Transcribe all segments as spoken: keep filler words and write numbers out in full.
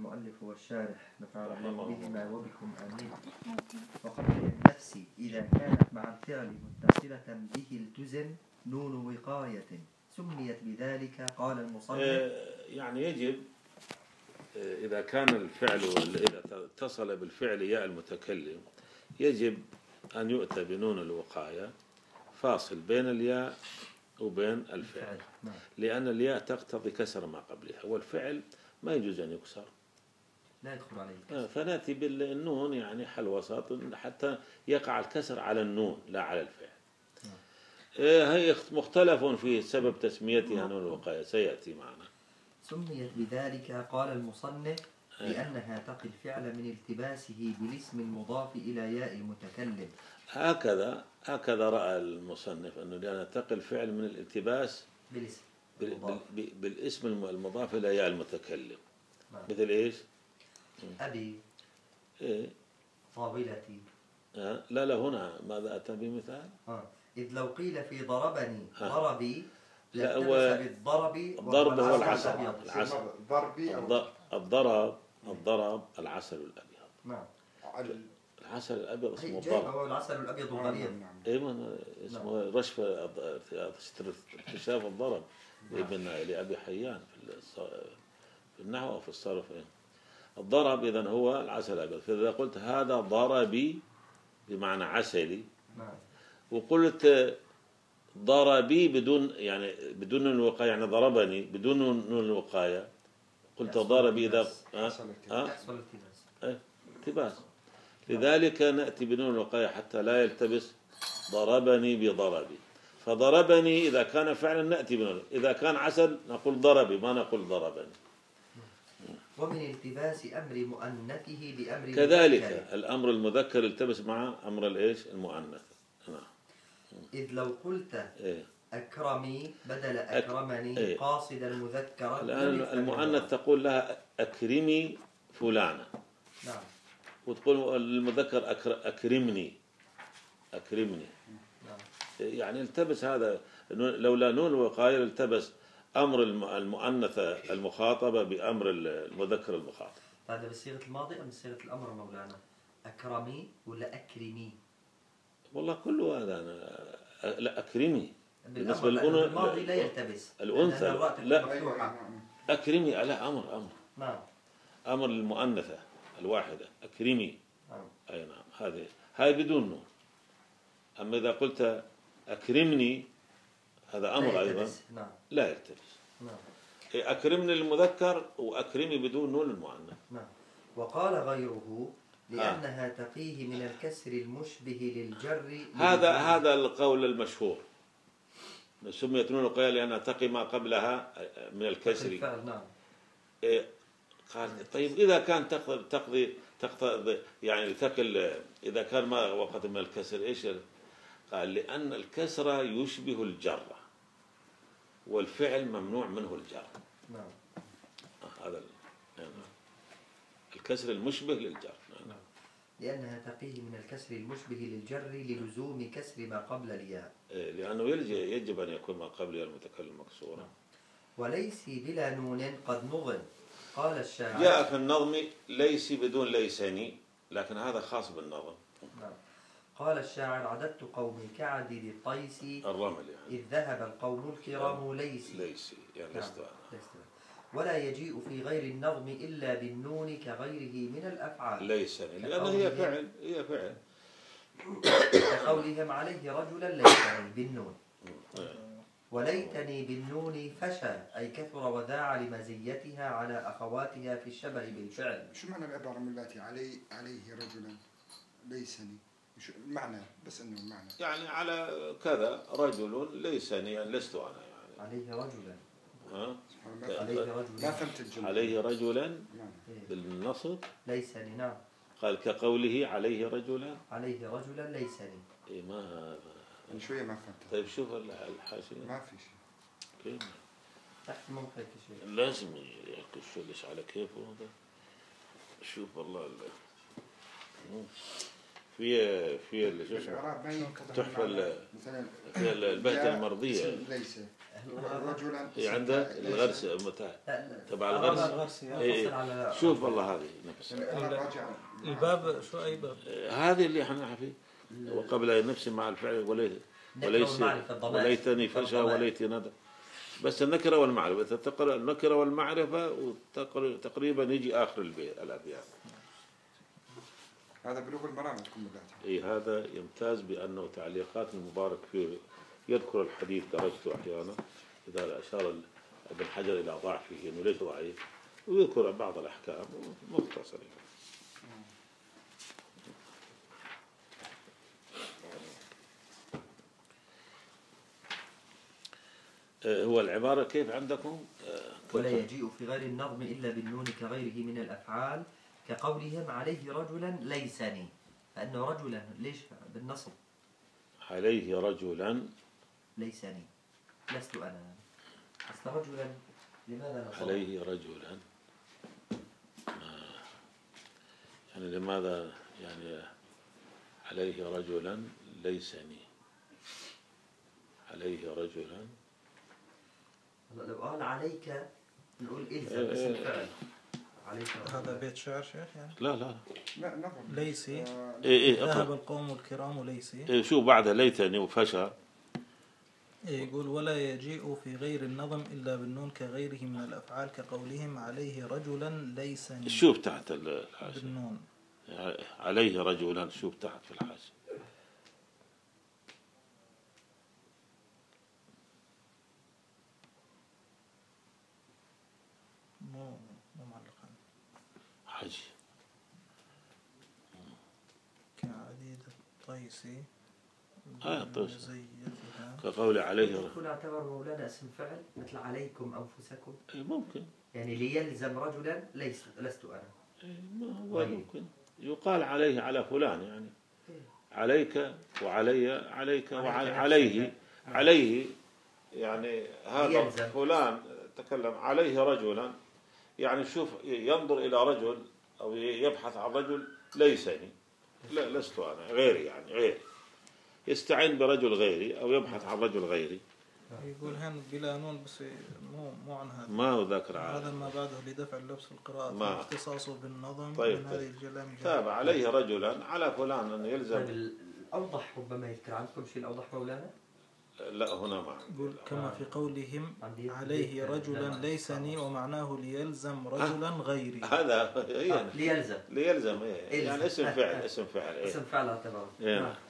المؤلف والشارح نفعل الله بهما وبكم آمين. وقبل النفس إذا كانت مع الفعل متصلة به التزم نون وقاية سميت بذلك. قال المصنف يعني يجب إذا كان الفعل إذا اتصل بالفعل ياء المتكلم يجب أن يؤتى بنون الوقاية فاصل بين الياء وبين الفعل، لأن الياء تقتضي كسر ما قبلها، والفعل ما يجوز أن يكسر، لا يدخل عليه. فنأتي بالنون يعني حل وسط حتى يقع الكسر على النون لا على الفعل. هي مختلف في سبب تسميتها نون الوقاية سيأتي معنا. سميت بذلك قال المصنف لأنها تقي الفعل من التباسه بالاسم المضاف إلى ياء المتكلم. هكذا هكذا رأى المصنف أنه لأنها تقي الفعل من الالتباس بالاسم بالاسم المضاف إلى ياء المتكلم. نعم. مثل إيش؟ أبي إيه؟ طاولتي. آه. لا لا هنا ماذا أتى بمثال؟ آه. إذ لو قيل في ضربني ضربي لا هو بالضرب الضرب هو العسل العسل ضربي الضرب الضرب العسل الأبيض. نعم. العسل الأبيض اسمه الضرب. هو العسل الأبيض الغليظ. أيوة اسمه رشف اكتشاف الضرب لابن لأبي حيان في النحو أو في الصرف. الضرب إذن هو العسل الأبيض، فإذا قلت هذا ضربي بمعنى عسلي وقلت ضربي بدون يعني بدون الوقاية يعني ضربني بدون نون الوقاية قلت ضربي إذا يحصل التباس. لذلك نأتي بنون الوقاية حتى لا يلتبس ضربني بضربي. فضربني إذا كان فعلا نأتي بنون، إذا كان عسل نقول ضربي ما نقول ضربني. ومن التباس أمر مؤنثه بأمر كذلك المذكر. الأمر المذكر التبس مع أمر الإيش المؤنث. نعم. إذ لو قلت إيه؟ أكرمي بدل أكرمني إيه؟ قاصدا مذكرا. الآن المؤنث تقول لها أكرمي فلانة. نعم. وتقول المذكر أكر أكرمني أكرمني. نعم. يعني التبس هذا لولا نون الوقاية التبس أمر المؤنثة المخاطبة بأمر المذكر المخاطب. هذا بصيغة الماضي أم بصيغة الأمر مولانا؟ أكرمي ولا أكرمي؟ والله كله هذا أنا لا أكرمي. بالنسبة للأنثى الماضي لا يلتبس. الأنثى لا أكرمي لا أمر أمر. نعم. أمر المؤنثة الواحدة أكرمي. نعم. أي نعم هذه هاي بدون نون. أما إذا قلت أكرمني هذا أمر أيضا نعم. لا يلتبس. نعم. أكرمني المذكر وأكرمي بدون نون المؤنث. نعم. وقال غيره لأنها تقيه من الكسر المشبه للجر. هذا هذا القول المشهور. سميت نون الوقاية لأنها تقي ما قبلها من الكسر. نعم. قال طيب إذا كان تقضي تقضي تقضي يعني تقل إذا كان ما وقت من الكسر إيش؟ قال لأن الكسر يشبه الجر والفعل ممنوع منه الجر. نعم. هذا يعني الكسر المشبه للجر. نعم. لأنها تقيه من الكسر المشبه للجر للزوم كسر ما قبل الياء. لأنه يجب أن يكون ما قبل المتكلم مكسورا. نعم. وليس بلا نون قد نظم. قال الشاعر جاء في النظم ليس بدون ليسني لكن هذا خاص بالنظم. نعم. قال الشاعر عددت قومي كعدد الطيس الرمل يعني إذ ذهب القوم الكرام ليسي ليسي يعني نعم. لست أنا. ولا يجيء في غير النظم إلا بالنون كغيره من الأفعال ليسني لأن هي فعل هي فعل كقولهم عليه رجلا ليتني بالنون. وليتني بالنون فشى أي كثر وذاع لمزيتها على أخواتها في الشبه بالفعل. شو معنى العبارة من التي علي عليه رجلا ليسني؟ شو المعنى بس إنه المعنى يعني على كذا رجل ليسني يعني لست أنا يعني عليه رجلا. ها؟ عليه رجلا ما فهمت الجملة. عليه رجلا بالنصب ليسني. نعم. قال كقوله عليه رجلا عليه رجلا ليسني. إيه ما يعني شوية ما فهمت. طيب شوف الحاشية ما في شيء. كيف؟ تحت ممكن شيء. لازم يكشفش على كيفه هذا. شوف والله في في شو اسمه تحفة في البهجة المرضية. ليس رجلا إيه عنده الغرس متى تبع الغرس الغرس إيه. شوف والله هذه نفس الباب شو أي باب؟ هذه اللي احنا فيه وقبل النفس مع الفعل وليس وليس وليتني فشى وليتي ندى بس النكرة والمعرفة إذا تقرأ النكرة والمعرفة وتقريبا يجي آخر الأبيات. هذا بلوغ المرام تكون مباشر. إي هذا يمتاز بأنه تعليقات المبارك فيه يذكر الحديث درجته أحيانا إذا أشار ابن حجر إلى ضعفه إنه ليس ضعيف ويذكر بعض الأحكام مختصرة. هو العبارة كيف عندكم؟ ولا يجيء في غير النظم إلا بالنون كغيره من الأفعال كقولهم عليه رجلا ليسني فأنه رجلا ليش بالنصب عليه رجلا ليسني لست أنا أصل رجلا لماذا نصب عليه رجلا يعني لماذا يعني عليه رجلا ليسني عليه رجلا لو قال عليك نقول إلزم اسم فعل عليك هذا بيت شعر شيخ يعني؟ لا لا لا نظم ليسي آه إيه إيه ذهب القوم الكرام ليسي إيه شو بعدها ليتني وفشى إيه يقول ولا يجيء في غير النظم إلا بالنون كغيره من الأفعال كقولهم عليه رجلا ليسني شوف تحت الحاشية بالنون عليه رجلا شوف تحت في الحاشية مو مو معلقا حاجي كعديد الطيسي آه طيس زيتها كقول عليه يكون اعتبر مولانا اسم فعل مثل عليكم أنفسكم إيه ممكن يعني ليلزم رجلا ليس لست أنا إيه ما هو ممكن يقال عليه على فلان يعني عليك وعلي عليك وعليه عليه, عليه يعني هذا يلزم. فلان تكلم عليه رجلا يعني شوف ينظر إلى رجل أو يبحث عن رجل ليسني لا لست أنا غيري يعني غيري يستعين برجل غيري أو يبحث عن رجل غيري يقول هن بلا نون بس مو مو عن هذا ما هو ذكر هذا ما بعده لدفع اللبس في القراءة ما. اختصاصه بالنظم طيب من طيب. هذه الجلام تابع عليه رجلا على فلان أن يلزم طيب الأوضح ربما يذكر عندكم شيء الأوضح مولانا لا هنا ما يقول كما في قولهم عندي- عليه عندي- رجلا لا، ليسني ومعناه ليلزم رجلا غيري هذا هي آه. ليلزم ليلزم إيه. إلزم. يعني اسم فعل اسم فعل إيه. اسم فعل اعتبره إيه. نعم.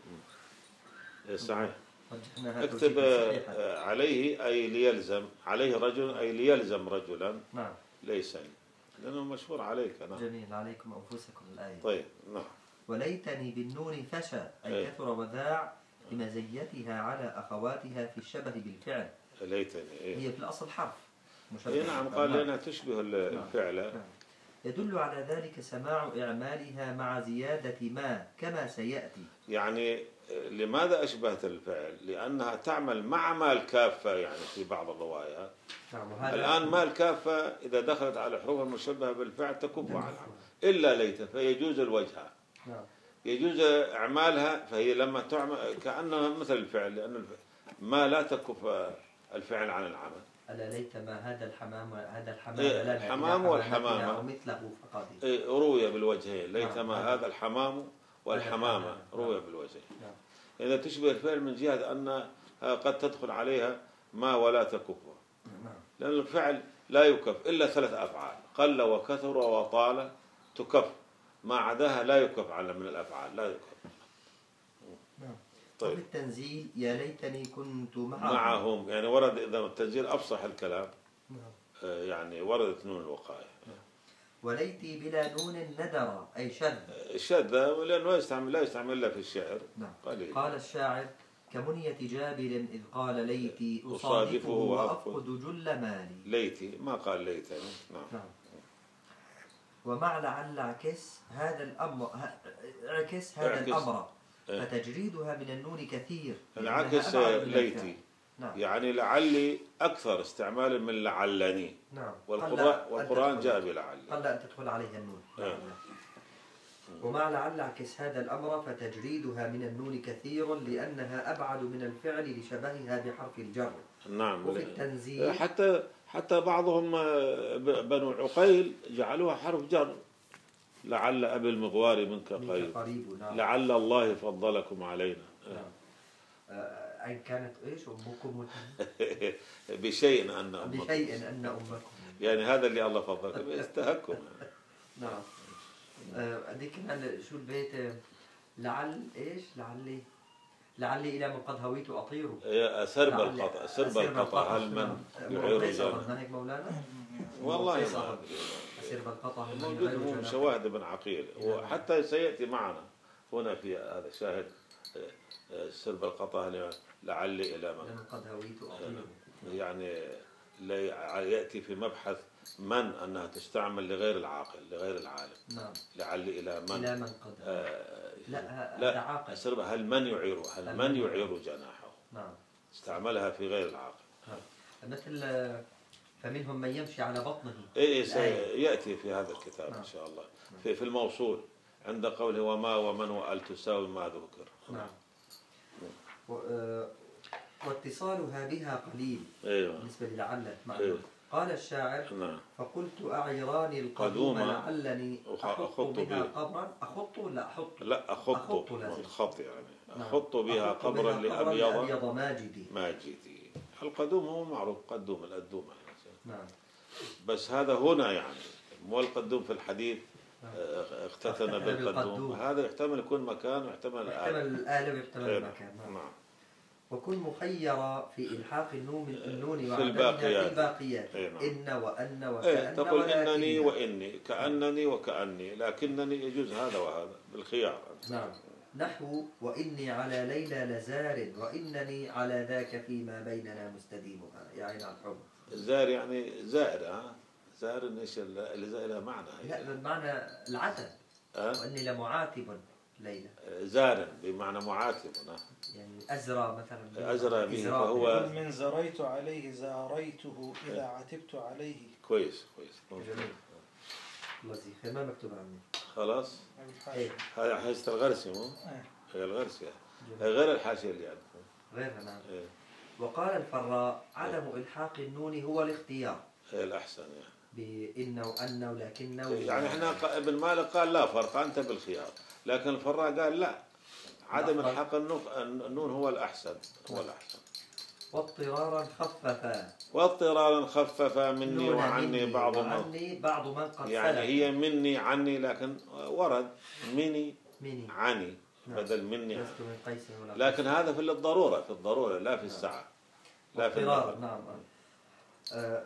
إيه صحيح رجحنا هذا اكتب شيء صحيح. آه، عليه أي ليلزم عليه رجل أي ليلزم رجلا نعم ليسني لأنه مشهور عليك نعم جميل عليكم أنفسكم الآية طيب نعم وليتني بالنون فشى أي إيه. كثر وذاع لمزيتها على أخواتها في الشبه بالفعل ليتني إيه. هي في الأصل حرف مشبه. إيه نعم قال لأنها تشبه الفعل نعم. يدل على ذلك سماع إعمالها مع زيادة ما كما سيأتي يعني لماذا أشبهت الفعل لأنها تعمل مع ما الكافة يعني في بعض الروايات نعم وهذا الآن ما الكافة إذا دخلت على الحروف المشبهة بالفعل تكف عنها إلا ليت فيجوز الوجه نعم يجوز إعمالها فهي لما تعمل كأنها مثل الفعل لأن الفعل ما لا تكف الفعل عن العمل ألا ليت ما هذا الحمام هذا الحمام إيه، لنا الحمام إلى والحمامة. حمامتنا أو مثله فقط إيه، روي بالوجهين ليت نعم. ما هذا الحمام والحمامة الحمام. روي بالوجهين نعم. إذا تشبه الفعل من جهة أن قد تدخل عليها ما ولا تكفها نعم لأن الفعل لا يكف إلا ثلاث أفعال قل وكثر وطال تكف ما عداها لا يكف على من الأفعال لا يكف نعم طيب وفي التنزيل يا ليتني كنت معهم معهم يعني ورد إذا التنزيل أفصح الكلام نعم. آه، يعني وردت نون الوقاية وليتي بلا نون ندر أي شذ الشذ لأنه يستعمل لا يستعمل إلا في الشعر نعم. قليل قال الشاعر كمنية جابر إذ قال ليتي أصادفه أصادفه وأفقد وأفقد جل مالي ليتي ما قال ليتني نعم نعم ومع لعل اعكس هذا الأمر ه- اعكس هذا اعكس. الأمر إيه. فتجريدها من النون كثير العكس لأنها أبعد من ليتي الفعل. نعم يعني لعلي أكثر استعمالا من لعلني نعم والقرآن, قل أن والقرآن تدخل- جاء بلعلي قل أن تدخل عليها النون إيه. ومع لعل اعكس هذا الأمر فتجريدها من النون كثير لأنها أبعد من الفعل لشبهها بحرف الجر نعم. وفي التنزيل حتى حتى بعضهم بنو عقيل جعلوها حرف جر، لعل أبي المغوار منك قريب، نعم. لعل الله فضلكم علينا. نعم. أن كانت إيش أمكم بشيء أن أمكم، بشيء أن أمكم، يعني هذا اللي الله فضلكم يستهكم. نعم. هذيك كمان شو البيت، لعل إيش لعلي لعلي إلى من قد هويت أطير. سرب القطع، سرب القطع هل من يعير الجنة هيك مولانا؟ والله ما أدري. سرب القطع موجود من شواهد ابن عقيل، وحتى سيأتي معنا هنا في هذا الشاهد سرب القطع لعلي إلى من قد هويت أطير، يعني لا يأتي في مبحث من أنها تستعمل لغير العاقل لغير العالم. نعم. لعلي إلى من إلى من قد آه لا لا عاقل. سرب هل من يعير هل من يعير جناحه. نعم. استعملها في غير العاقل. نعم. مثل فمنهم من يمشي على بطنه. إيه سيأتي في هذا الكتاب. نعم. إن شاء الله. نعم. في في الموصول عند قوله وما ومن وأل تساوي ما ذكر. نعم. واتصالها بها قليل. أيوة. بالنسبة للعل أيوة. قال الشاعر نعم. فقلت أعيراني القدوم لعلني أخط بها قبرا. أخط لا أحط لا أخط, أخط الخط يعني أخط بها قبرا لأبيض ماجدي. ماجدي. القدوم هو معروف قدوم الأدوم. نعم. بس هذا هنا يعني مو القدوم في الحديث اختتن بالقدوم، هذا يحتمل يكون مكان ويحتمل الآلة. يحتمل الآلة ويحتمل المكان. نعم. وكن مخيرا في إلحاق النون النون في الباقيات, في الباقيات. نعم. إن وأن وكأن. ايه تقول إنني وإني كأنني وكأني لكنني يجوز هذا وهذا بالخيار. نعم. نحو وإني على ليلى لزار وإنني على ذاك فيما بيننا مستديمها، يعني عن حب. زار يعني زائر. ها زائر ايش اللي زائر معنى؟ لا بمعنى العتب. أه؟ وإني لمعاتب ليلى. زار بمعنى معاتب. يعني أزرى مثلا. أزرى به فهو من زريت عليه زاريته إذا عتبت عليه. كويس كويس. جميل. لطيف ما مكتوب عني. خلاص. ايه هذا حاشية الغرسي مو؟ هي الغرسي غير الحاشية اللي عندكم. غيرها نعم. إيه. وقال الفراء عدم إيه. إلحاق النون هو الاختيار. هي الأحسن يعني. بإن وأن ولكن يعني احنا ابن مالك قال لا فرق أنت بالخيار، لكن الفراء قال لا عدم الحق النون هو الأحسن هو الأحسن. واضطرارا خففا واضطرارا خففا مني وعني بعض من بعض من قد يعني سلف. هي مني عني لكن ورد مني, مني. عني نعم. بدل مني لست من قيس ولا لكن هذا في الضرورة في الضرورة لا في الساعة. لا في الضرورة. نعم. آه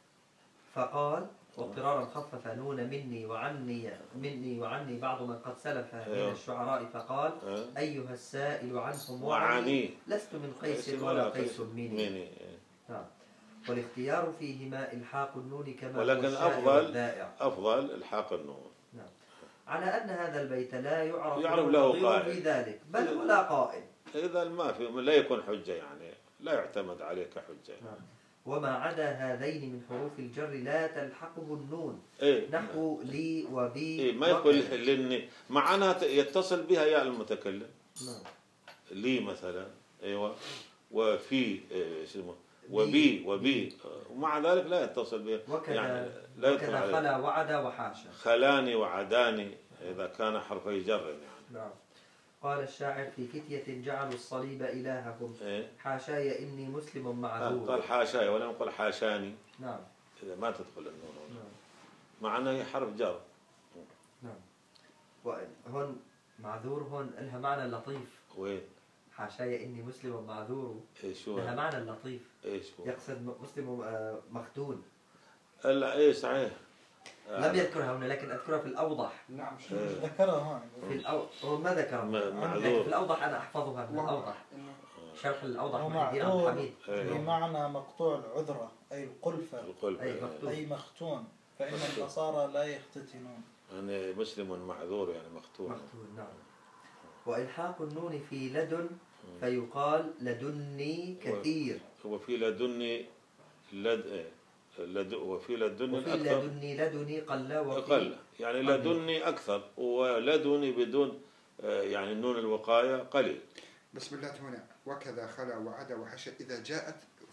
فقال واضطرارا خفف نون مني وعني مني وعني بعض من قد سلف من الشعراء فقال أه. أيها السائل عنهم وعني لست من قيس ولا قيس مني. نعم. والاختيار فيهما إلحاق النون كما ولكن أفضل أفضل إلحاق النون. نعم. على أن هذا البيت لا يعرف, يعرف له قائل في ذلك بل ولا قائل. إذا ما في لا يكون حجة يعني لا يعتمد عليه كحجة. نعم. وما عدا هذين من حروف الجر لا تلحقه النون. إيه؟ نحو لي وبي. إيه ما يقول لأن معناها يتصل بها يا المتكلم. نعم. لي مثلا أيوة وفي اسمه وبي وبي ومع ذلك لا يتصل بها. وكذا يعني لا وكذا خلا وعدا وحاشا. خلاني وعداني إذا كان حرفي جر يعني. نعم. قال الشاعر في فتية جعلوا الصليب إلههم. إيه؟ حاشاي إني مسلم معذور. قال حاشاي ولم يقل حاشاني. نعم. إذا ما تدخل النون. نعم. مع أنه هي حرف جر. نعم. وهون معذور هون لها معنى لطيف. وين؟ حاشاي إني مسلم معذور. إيش هو؟ لها معنى لطيف. إيش هو؟ يقصد مسلم مختون. لا إيه صحيح. لم يذكرها هنا لكن أذكرها في الأوضح. نعم شو ذكرها هون في الأو... هو ما ذكرها معذور في الأوضح أنا أحفظها من الأوضح شرح الأوضح معذور بمعنى مقطوع العذرة أي القلفة القلفة أي مختون, أي مختون. فإن النصارى لا يختتنون. يعني مسلم معذور يعني مختون. مختون نعم. وإلحاق النون في لدن فيقال لدني كثير. وفي لدني لد لد وفي لدني وفي أكثر. لدني لدني قل وفي قل يعني لدني أكثر ولدني بدون يعني نون الوقاية قليل. بسم الله هنا وكذا خلا وعدا وحشا إذا جاءت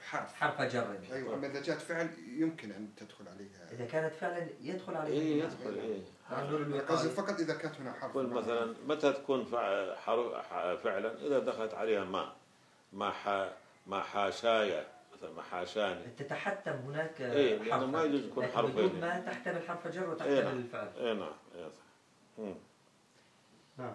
حرف حرف جر. أيوة. أما إذا جاءت فعل يمكن أن تدخل عليها. إذا كانت فعلا يدخل عليها. إيه يدخل إيه. قصدي فقط إذا كانت هنا حرف. قل مثلا متى تكون فع- حرف فعلا إذا دخلت عليها ما ما ح ما حاشايا مثلا ما حاشاني. تتحتم هناك إيه حرف. لأنه ما يجوز يكون لكن حرفين. بدون ما تحتمل حرف جر وتحتمل إيه نعم. الفعل. إيه نعم. إيه صح. مم. نعم.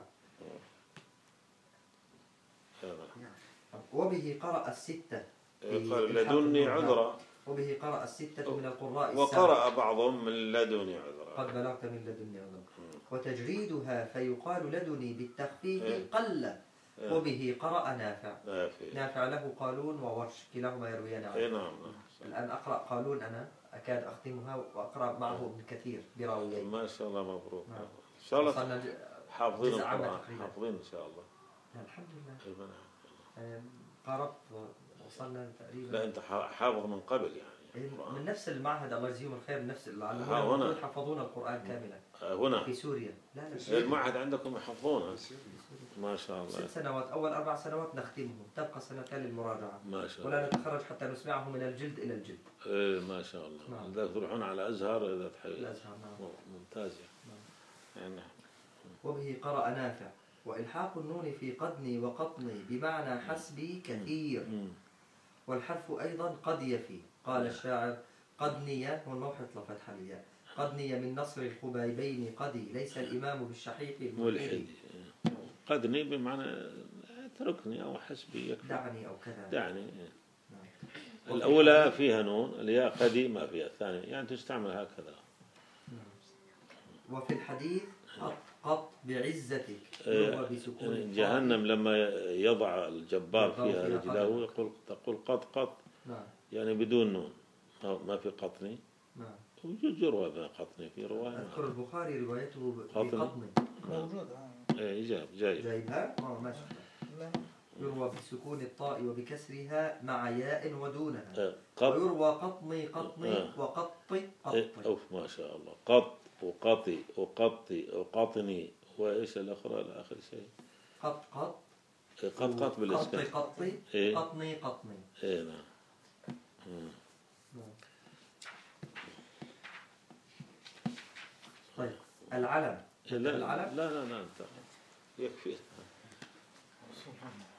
إيه نعم. وبه قرأ الستة. إيه قال لدني عذرا. وبه قرأ الستة من القراء السبعة. وقرأ بعضهم من لدني عذرا. قد بلغت من لدني عذرا. وتجريدها فيقال لدني بالتخفيف إيه. قل. إيه. وبه قرأ نافع. نافع. نافع له قالون وورش كلاهما يرويان عنه. إيه نعم. الآن أقرأ قالون أنا أكاد أختمها وأقرأ معه ابن كثير براويين. ما شاء الله مبروك. نعم. إن شاء الله وصلنا ج- حافظين جزء عامة القرآن تقريبا. حافظين إن شاء الله. الحمد لله. إيه نعم. آم، قربت وصلنا تقريبا. لا أنت ح- حافظ من قبل يعني. من نفس المعهد الله يجزيهم الخير، نفس اللي ها علمونا هنا. يحفظون القرآن كاملا هنا في سوريا. لا لا المعهد عندكم يحفظونه ما شاء الله. ست سنوات، أول أربع سنوات نختمهم، تبقى سنتين للمراجعة ما شاء ولا الله. نتخرج حتى نسمعه من الجلد إلى الجلد. إيه ما شاء الله. نعم. إذا تروحون على أزهر إذا تحيي. الأزهر نعم. ممتاز يعني. يعني وبه قرأ نافع. وإلحاق النون في قدني وقطني بمعنى حسبي كثير. مم. والحرف أيضا قد يفي. قال الشاعر قدني، هو الموحد لفتح الياء، قدني من نصر الخبيبين قدي، ليس الإمام بالشحيح ملحد. الملحد. قدني بمعنى اتركني أو حسبي يكفي. دعني أو كذا. دعني. نعم. الأولى فيها نون، الياء قدي ما فيها. الثانية يعني تستعمل هكذا. وفي الحديث قط قط بعزتك إيه، يروى بسكون الطاء. جهنم لما يضع الجبار الجبار فيها فيها رجله قدم. يقول تقول قط قط نعم يعني بدون نون ما ما في قطني. نعم. وجوز يروى بقطني في رواية. أذكر البخاري روايته ب- قطن. بقطن. موجود. آه. إيه جاب جاي. جايبها؟ اه ماشي. لا. يروى بسكون الطاء وبكسرها مع ياء ودونها. إيه، قط. ويروى قطني قطني آه. وقطي إيه، قطي. أوف ما شاء الله. قط وقطي وقطي وقطني وإيش الأخرى الآخر شيء. قط قط. إيه، قط قط بالإسكان. قطي قطي. إيه. قطني قطني. إيه نعم. مم. نعم. طيب العلم. لا العلم لا لا لا أنت يكفي. سبحان الله.